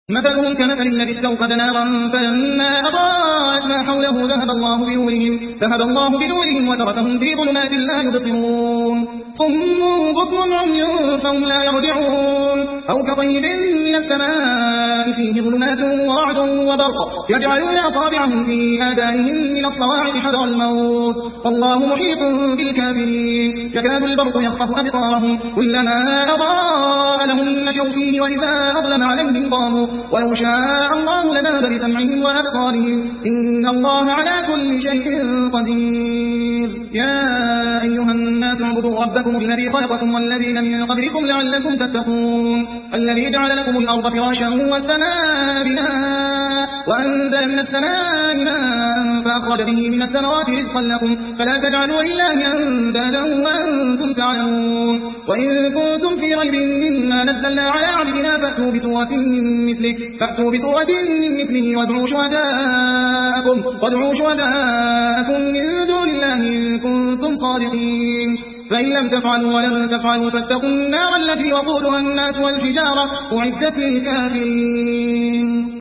مثلهم كمثل الذي استوقد نارا فلما أضاءت ما حوله ذهب الله بنورهم وتركهم في ظلمات لا يبصرون صم بكم عمي فهم لا يرجعون أو كصيب من السماء فيه ظلمات ورعد وبرق يجعلون أصابعهم في آذانهم من الصواعق حذر الموت والله محيط بالكافرين يكاد البرق يخطف أبصارهم كلما أضاء لهم مشوا فيه وإذا أظلم عليهم قاموا ولو شاء الله لذهب بسمعهم وأبصارهم إن الله على كل شيء قدير يا أيها الناس اعبدوا ربكم الذي خلقكم والذين من قبلكم لعلكم تتقون الذي جعل لكم الأرض فراشا والسماء بناء وأنزل من السماء ماء فأخرج به من الثمرات رزقا لكم فلا تجعلوا لله أندادا وأنتم تعلمون وإن كنتم في ريب مما نزلنا على عبدنا فأتوا بسورة من مثله وادعوا شهداءكم من دون الله إن كنتم صادقين فإن لم تفعلوا ولم تفعلوا فاتقوا النار التي وقودها الناس والحجارة أعدت للكافرين